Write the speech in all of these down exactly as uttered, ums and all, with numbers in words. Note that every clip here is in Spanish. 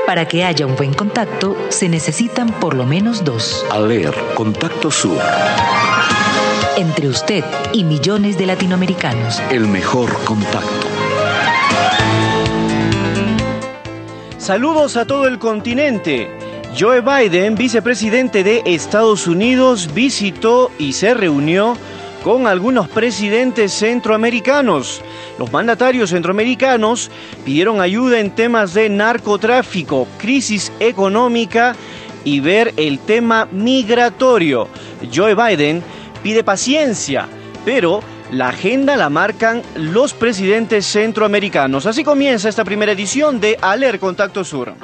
Para que haya un buen contacto, se necesitan por lo menos dos. ALER, Contacto Sur. Entre usted y millones de latinoamericanos. El mejor contacto. Saludos a todo el continente. Joe Biden, vicepresidente de Estados Unidos, visitó y se reunió con algunos presidentes centroamericanos. Los mandatarios centroamericanos pidieron ayuda en temas de narcotráfico, crisis económica y ver el tema migratorio. Joe Biden pide paciencia, pero la agenda la marcan los presidentes centroamericanos. Así comienza esta primera edición de ALER Contacto Sur.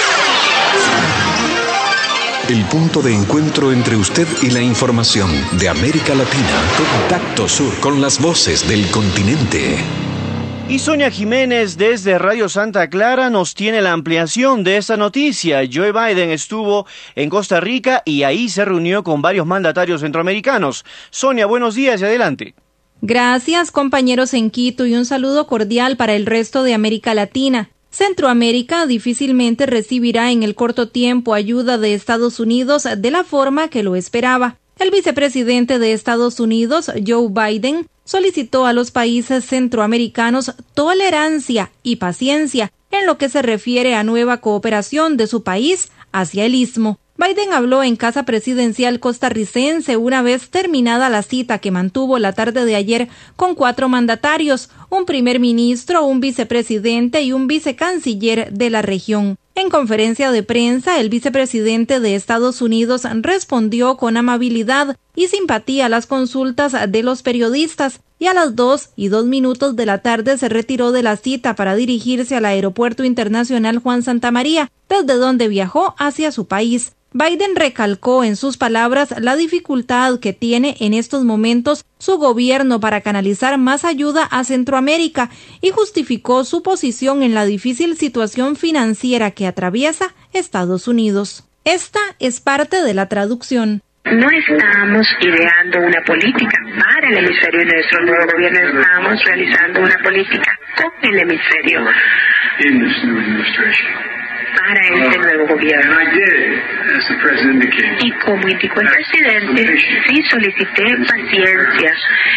El punto de encuentro entre usted y la información de América Latina. Contacto Sur, con las voces del continente. Y Sonia Jiménez desde Radio Santa Clara nos tiene la ampliación de esta noticia. Joe Biden estuvo en Costa Rica y ahí se reunió con varios mandatarios centroamericanos. Sonia, buenos días y adelante. Gracias, compañeros en Quito, y un saludo cordial para el resto de América Latina. Centroamérica difícilmente recibirá en el corto tiempo ayuda de Estados Unidos de la forma que lo esperaba. El vicepresidente de Estados Unidos, Joe Biden, solicitó a los países centroamericanos tolerancia y paciencia en lo que se refiere a nueva cooperación de su país hacia el Istmo. Biden habló en Casa Presidencial costarricense una vez terminada la cita que mantuvo la tarde de ayer con cuatro mandatarios, un primer ministro, un vicepresidente y un vicecanciller de la región. En conferencia de prensa, el vicepresidente de Estados Unidos respondió con amabilidad y simpatía a las consultas de los periodistas y a las dos y dos minutos de la tarde se retiró de la cita para dirigirse al Aeropuerto Internacional Juan Santamaría, desde donde viajó hacia su país. Biden recalcó en sus palabras la dificultad que tiene en estos momentos su gobierno para canalizar más ayuda a Centroamérica y justificó su posición en la difícil situación financiera que atraviesa Estados Unidos. Esta es parte de la traducción. No estamos ideando una política para el hemisferio de nuestro nuevo gobierno, estamos realizando una política con el hemisferio para este nuevo gobierno. Y como indicó el presidente, sí solicité paciencia.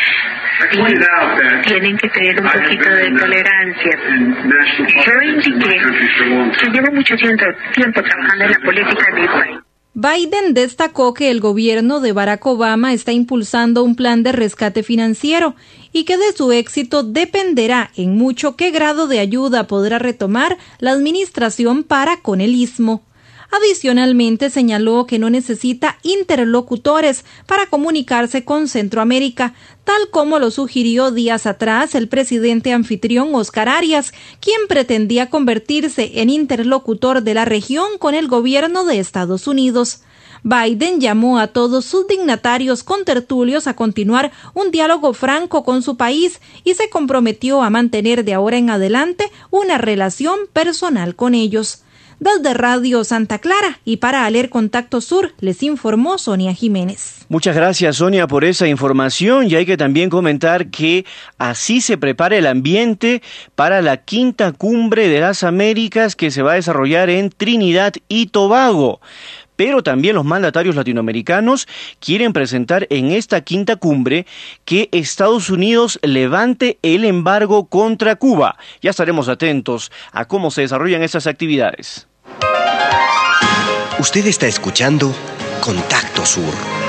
Y tienen que tener un poquito de tolerancia. Yo indiqué que llevo mucho tiempo, tiempo trabajando en la política de mi país. Biden destacó que el gobierno de Barack Obama está impulsando un plan de rescate financiero y que de su éxito dependerá en mucho qué grado de ayuda podrá retomar la administración para con el Istmo. Adicionalmente señaló que no necesita interlocutores para comunicarse con Centroamérica, tal como lo sugirió días atrás el presidente anfitrión Oscar Arias, quien pretendía convertirse en interlocutor de la región con el gobierno de Estados Unidos. Biden llamó a todos sus dignatarios contertulios a continuar un diálogo franco con su país y se comprometió a mantener de ahora en adelante una relación personal con ellos. Desde Radio Santa Clara y para ALER Contacto Sur, les informó Sonia Jiménez. Muchas gracias, Sonia, por esa información, y hay que también comentar que así se prepara el ambiente para la quinta cumbre de las Américas que se va a desarrollar en Trinidad y Tobago. Pero también los mandatarios latinoamericanos quieren presentar en esta quinta cumbre que Estados Unidos levante el embargo contra Cuba. Ya estaremos atentos a cómo se desarrollan estas actividades. Usted está escuchando Contacto Sur.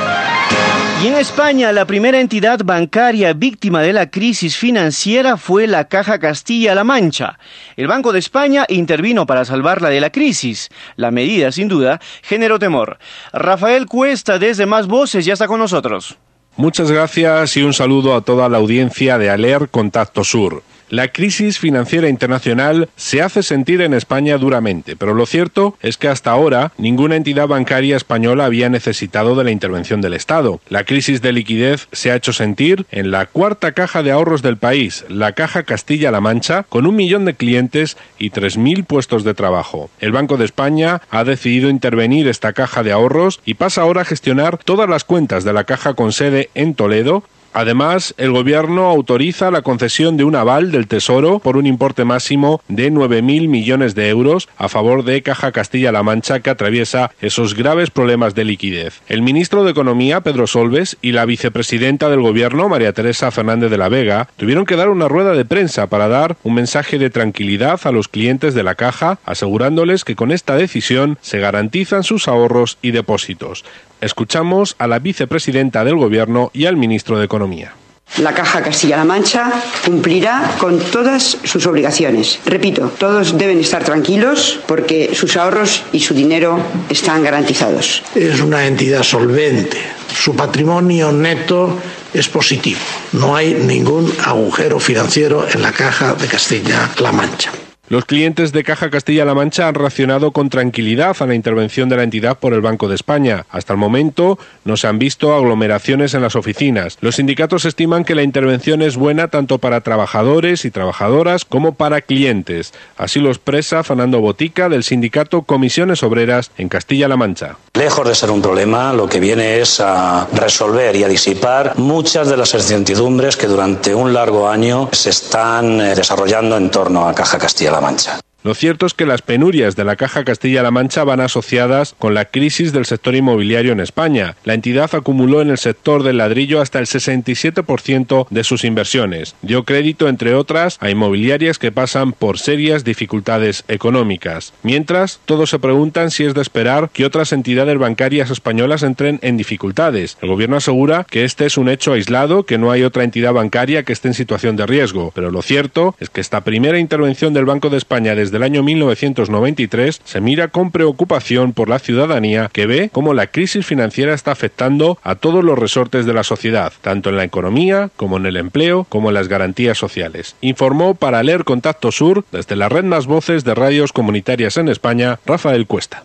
Y en España, la primera entidad bancaria víctima de la crisis financiera fue la Caja Castilla-La Mancha. El Banco de España intervino para salvarla de la crisis. La medida, sin duda, generó temor. Rafael Cuesta, desde Más Voces, ya está con nosotros. Muchas gracias y un saludo a toda la audiencia de ALER Contacto Sur. La crisis financiera internacional se hace sentir en España duramente, pero lo cierto es que hasta ahora ninguna entidad bancaria española había necesitado de la intervención del Estado. La crisis de liquidez se ha hecho sentir en la cuarta caja de ahorros del país, la Caja Castilla-La Mancha, con un millón de clientes y tres mil puestos de trabajo. El Banco de España ha decidido intervenir esta caja de ahorros y pasa ahora a gestionar todas las cuentas de la caja con sede en Toledo, Además, el Gobierno autoriza la concesión de un aval del Tesoro por un importe máximo de nueve mil millones de euros a favor de Caja Castilla-La Mancha, que atraviesa esos graves problemas de liquidez. El ministro de Economía, Pedro Solbes, y la vicepresidenta del Gobierno, María Teresa Fernández de la Vega, tuvieron que dar una rueda de prensa para dar un mensaje de tranquilidad a los clientes de la Caja, asegurándoles que con esta decisión se garantizan sus ahorros y depósitos. Escuchamos a la vicepresidenta del Gobierno y al ministro de Economía. La Caja Castilla-La Mancha cumplirá con todas sus obligaciones. Repito, todos deben estar tranquilos porque sus ahorros y su dinero están garantizados. Es una entidad solvente. Su patrimonio neto es positivo. No hay ningún agujero financiero en la Caja de Castilla-La Mancha. Los clientes de Caja Castilla-La Mancha han reaccionado con tranquilidad a la intervención de la entidad por el Banco de España. Hasta el momento no se han visto aglomeraciones en las oficinas. Los sindicatos estiman que la intervención es buena tanto para trabajadores y trabajadoras como para clientes. Así lo expresa Fernando Botica, del sindicato Comisiones Obreras en Castilla-La Mancha. Lejos de ser un problema, lo que viene es a resolver y a disipar muchas de las incertidumbres que durante un largo año se están desarrollando en torno a Caja Castilla-La Mancha. Lo cierto es que las penurias de la Caja Castilla-La Mancha van asociadas con la crisis del sector inmobiliario en España. La entidad acumuló en el sector del ladrillo hasta el sesenta y siete por ciento de sus inversiones. Dio crédito, entre otras, a inmobiliarias que pasan por serias dificultades económicas. Mientras, todos se preguntan si es de esperar que otras entidades bancarias españolas entren en dificultades. El gobierno asegura que este es un hecho aislado, que no hay otra entidad bancaria que esté en situación de riesgo. Pero lo cierto es que esta primera intervención del Banco de España desde del año mil novecientos noventa y tres se mira con preocupación por la ciudadanía, que ve cómo la crisis financiera está afectando a todos los resortes de la sociedad, tanto en la economía como en el empleo como en las garantías sociales. Informó para Leer Contacto Sur, desde la red Más Voces de Radios Comunitarias en España, Rafael Cuesta.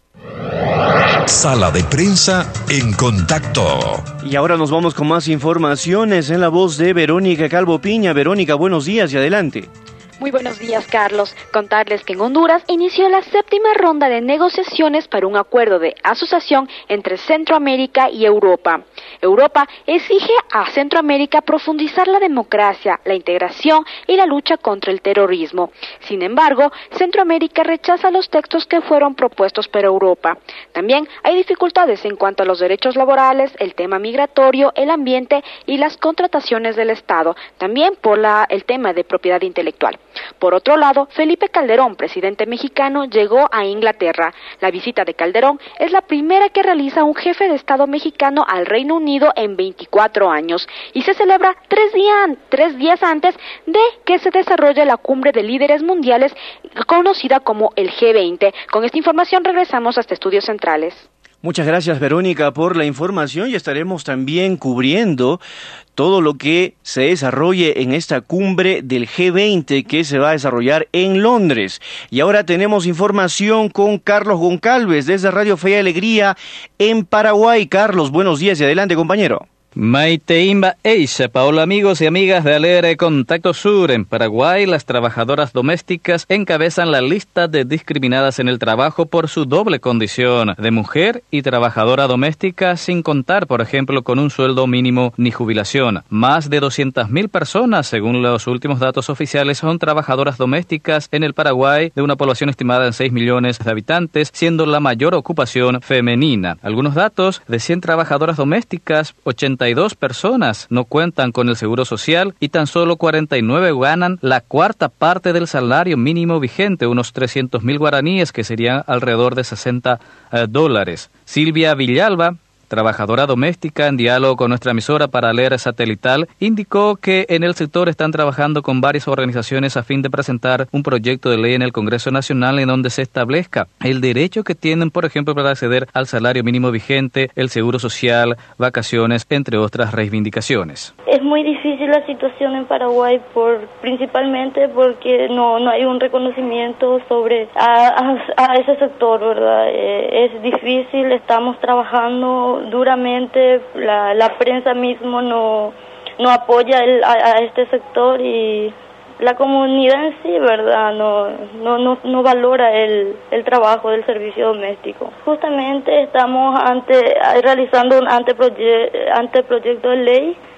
Sala de prensa en Contacto. Y ahora nos vamos con más informaciones en la voz de Verónica Calvo Piña. Verónica, buenos días y adelante. Muy buenos días, Carlos. Contarles que en Honduras inició la séptima ronda de negociaciones para un acuerdo de asociación entre Centroamérica y Europa. Europa exige a Centroamérica profundizar la democracia, la integración y la lucha contra el terrorismo. Sin embargo, Centroamérica rechaza los textos que fueron propuestos por Europa. También hay dificultades en cuanto a los derechos laborales, el tema migratorio, el ambiente y las contrataciones del Estado. También por la, el tema de propiedad intelectual. Por otro lado, Felipe Calderón, presidente mexicano, llegó a Inglaterra. La visita de Calderón es la primera que realiza un jefe de Estado mexicano al Reino Unido en veinticuatro años y se celebra tres días, tres días antes de que se desarrolle la cumbre de líderes mundiales conocida como el G veinte. Con esta información regresamos hasta Estudios Centrales. Muchas gracias, Verónica, por la información y estaremos también cubriendo todo lo que se desarrolle en esta cumbre del G veinte que se va a desarrollar en Londres. Y ahora tenemos información con Carlos Goncalves desde Radio Fe y Alegría en Paraguay. Carlos, buenos días y adelante, compañero. Maite Imba Eixa, Paola, amigos y amigas de Alegre Contacto Sur. En Paraguay, las trabajadoras domésticas encabezan la lista de discriminadas en el trabajo por su doble condición de mujer y trabajadora doméstica, sin contar, por ejemplo, con un sueldo mínimo ni jubilación. Más de doscientas mil personas, según los últimos datos oficiales, son trabajadoras domésticas en el Paraguay, de una población estimada en seis millones de habitantes, siendo la mayor ocupación femenina. Algunos datos: de cien trabajadoras domésticas, ochenta y dos personas no cuentan con el seguro social y tan solo cuarenta y nueve ganan la cuarta parte del salario mínimo vigente, unos trescientos mil guaraníes, que serían alrededor de sesenta eh, dólares. Silvia Villalba, trabajadora doméstica, en diálogo con nuestra emisora para Leer Satelital, indicó que en el sector están trabajando con varias organizaciones a fin de presentar un proyecto de ley en el Congreso Nacional en donde se establezca el derecho que tienen, por ejemplo, para acceder al salario mínimo vigente, el seguro social, vacaciones, entre otras reivindicaciones. Es muy difícil la situación en Paraguay, por principalmente porque no no hay un reconocimiento sobre a, a, a ese sector, ¿verdad? Eh, es difícil, estamos trabajando duramente, la, la prensa mismo no no apoya el, a, a este sector y la comunidad en sí, ¿verdad? No no no, no valora el, el trabajo del servicio doméstico. Justamente estamos ante realizando un anteproye, anteproyecto de ley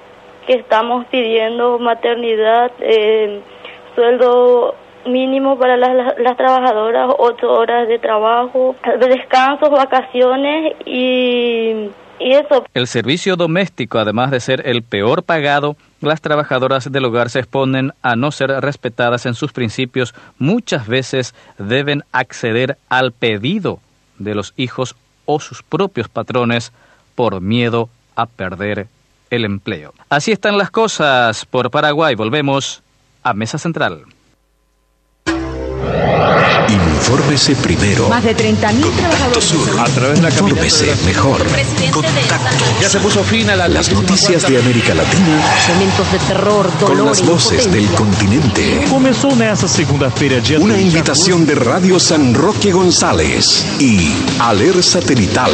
que estamos pidiendo maternidad, eh, sueldo mínimo para las, las, las trabajadoras, ocho horas de trabajo, descansos, vacaciones y, y eso. El servicio doméstico, además de ser el peor pagado, las trabajadoras del hogar se exponen a no ser respetadas en sus principios. Muchas veces deben acceder al pedido de los hijos o sus propios patrones por miedo a perder el empleo. Así están las cosas por Paraguay. Volvemos a Mesa Central. Infórmese primero. Más de treinta mil trabajadores. Sur. A través de la Infórmese mejor. Contacto. Ya se puso fin a la las noticias de América Latina. Momentos de terror, dolor, con las voces del continente. Começou nessa segunda-feira, dia Una invitación de Radio San Roque González y Aler Satelital.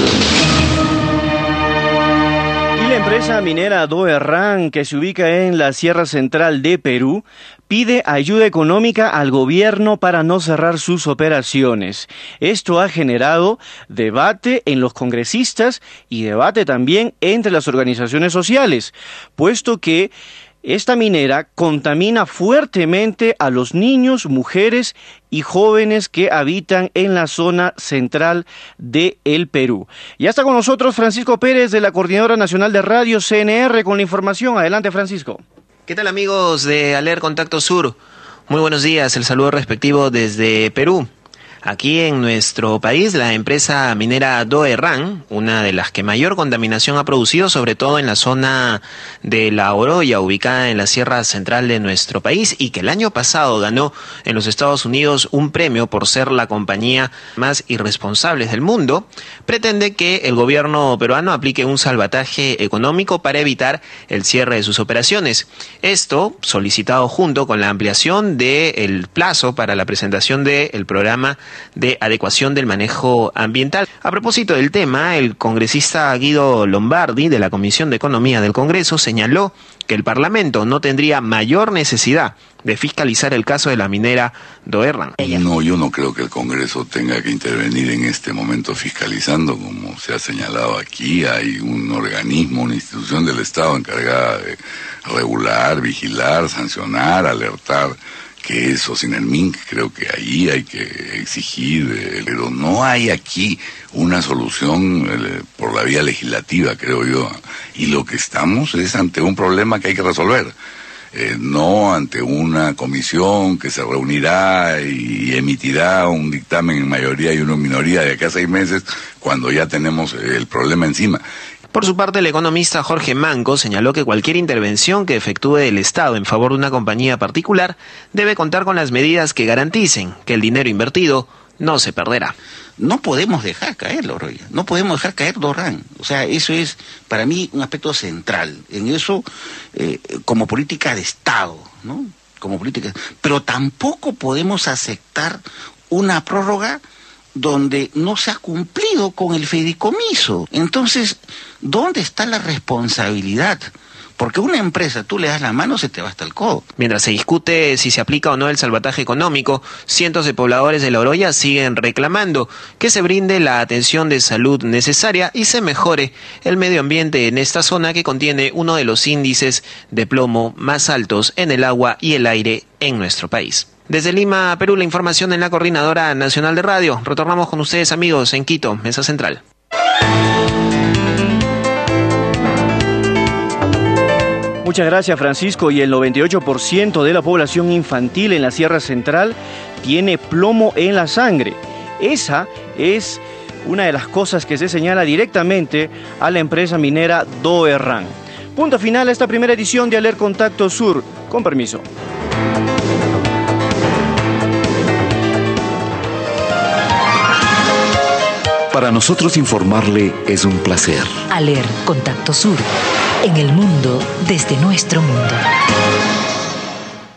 La empresa minera Doerran, que se ubica en la Sierra Central de Perú, pide ayuda económica al gobierno para no cerrar sus operaciones. Esto ha generado debate en los congresistas y debate también entre las organizaciones sociales, puesto que esta minera contamina fuertemente a los niños, mujeres y jóvenes que habitan en la zona central de el Perú. Ya está con nosotros Francisco Pérez de la Coordinadora Nacional de Radio C N R con la información. Adelante, Francisco. ¿Qué tal, amigos de Aler Contacto Sur? Muy buenos días, el saludo respectivo desde Perú. Aquí en nuestro país, la empresa minera Doerran, una de las que mayor contaminación ha producido, sobre todo en la zona de La Oroya, ubicada en la sierra central de nuestro país, y que el año pasado ganó en los Estados Unidos un premio por ser la compañía más irresponsable del mundo, pretende que el gobierno peruano aplique un salvataje económico para evitar el cierre de sus operaciones. Esto solicitado junto con la ampliación del plazo para la presentación del programa de adecuación del manejo ambiental. A propósito del tema, el congresista Guido Lombardi de la Comisión de Economía del Congreso señaló que el Parlamento no tendría mayor necesidad de fiscalizar el caso de la minera Doerran. No, yo no creo que el Congreso tenga que intervenir en este momento fiscalizando, como se ha señalado aquí. Hay un organismo, una institución del Estado encargada de regular, vigilar, sancionar, alertar que eso sin el M I N C, creo que ahí hay que exigir, eh, pero no hay aquí una solución eh, por la vía legislativa, creo yo, y lo que estamos es ante un problema que hay que resolver, eh, no ante una comisión que se reunirá y emitirá un dictamen en mayoría y uno en minoría de acá a seis meses, cuando ya tenemos eh, el problema encima. Por su parte, el economista Jorge Manco señaló que cualquier intervención que efectúe el Estado en favor de una compañía particular debe contar con las medidas que garanticen que el dinero invertido no se perderá. No podemos dejar caer la Oroya, no podemos dejar caer Doerran. O sea, eso es para mí un aspecto central. En eso, eh, como política de Estado, ¿no? Como política, pero tampoco podemos aceptar una prórroga donde no se ha cumplido con el fideicomiso. Entonces, ¿dónde está la responsabilidad? Porque una empresa, tú le das la mano, se te va hasta el codo. Mientras se discute si se aplica o no el salvataje económico, cientos de pobladores de La Oroya siguen reclamando que se brinde la atención de salud necesaria y se mejore el medio ambiente en esta zona que contiene uno de los índices de plomo más altos en el agua y el aire en nuestro país. Desde Lima, Perú, la información en la Coordinadora Nacional de Radio. Retornamos con ustedes, amigos, en Quito, Mesa Central. Muchas gracias, Francisco. Y el noventa y ocho por ciento de la población infantil en la Sierra Central tiene plomo en la sangre. Esa es una de las cosas que se señala directamente a la empresa minera Doerran. Punto final a esta primera edición de Aler Contacto Sur. Con permiso. Para nosotros informarle es un placer. Aler Contacto Sur, en el mundo desde nuestro mundo.